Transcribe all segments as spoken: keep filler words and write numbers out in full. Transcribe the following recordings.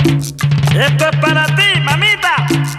Esto es para ti, mamita.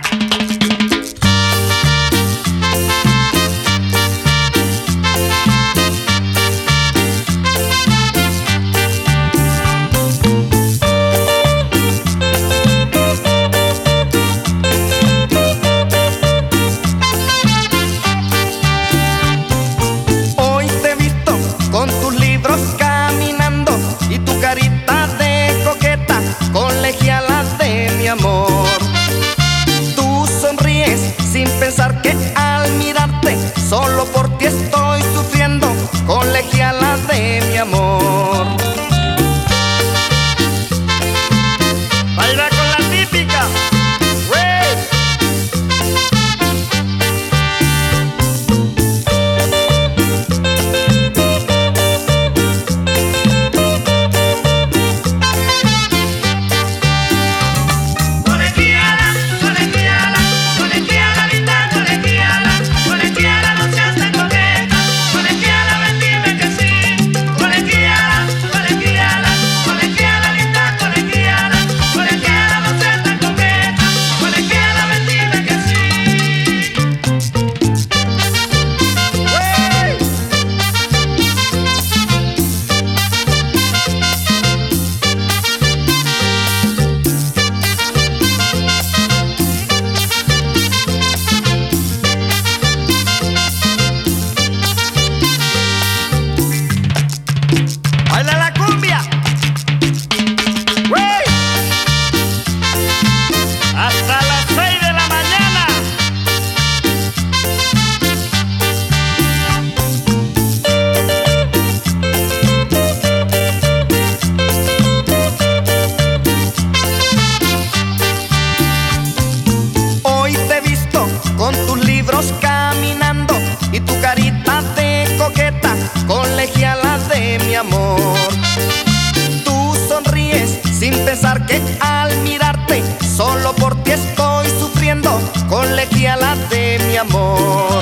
Hoy te he visto con tus libros caminando y tu carita de coqueta, colegiala de mi amor. Tú sonríes sin pensar que al mirarte solo por ti estoy sufriendo, colegiala de mi amor. Baila con la típica. Baila la cumbia. ¡Wey! Hasta las seis de la mañana. Hoy te he visto con tus libros caminando y tu carita de coqueta, colegiala de mi amor. Tú sonríes sin pensar que al mirarte solo por ti estoy sufriendo, colegiala de mi amor.